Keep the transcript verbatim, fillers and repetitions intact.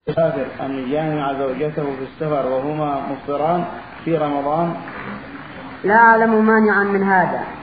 السافر أن يجامع زوجته في السفر وهما مفطران في رمضان؟ لا أعلم مانعا من هذا.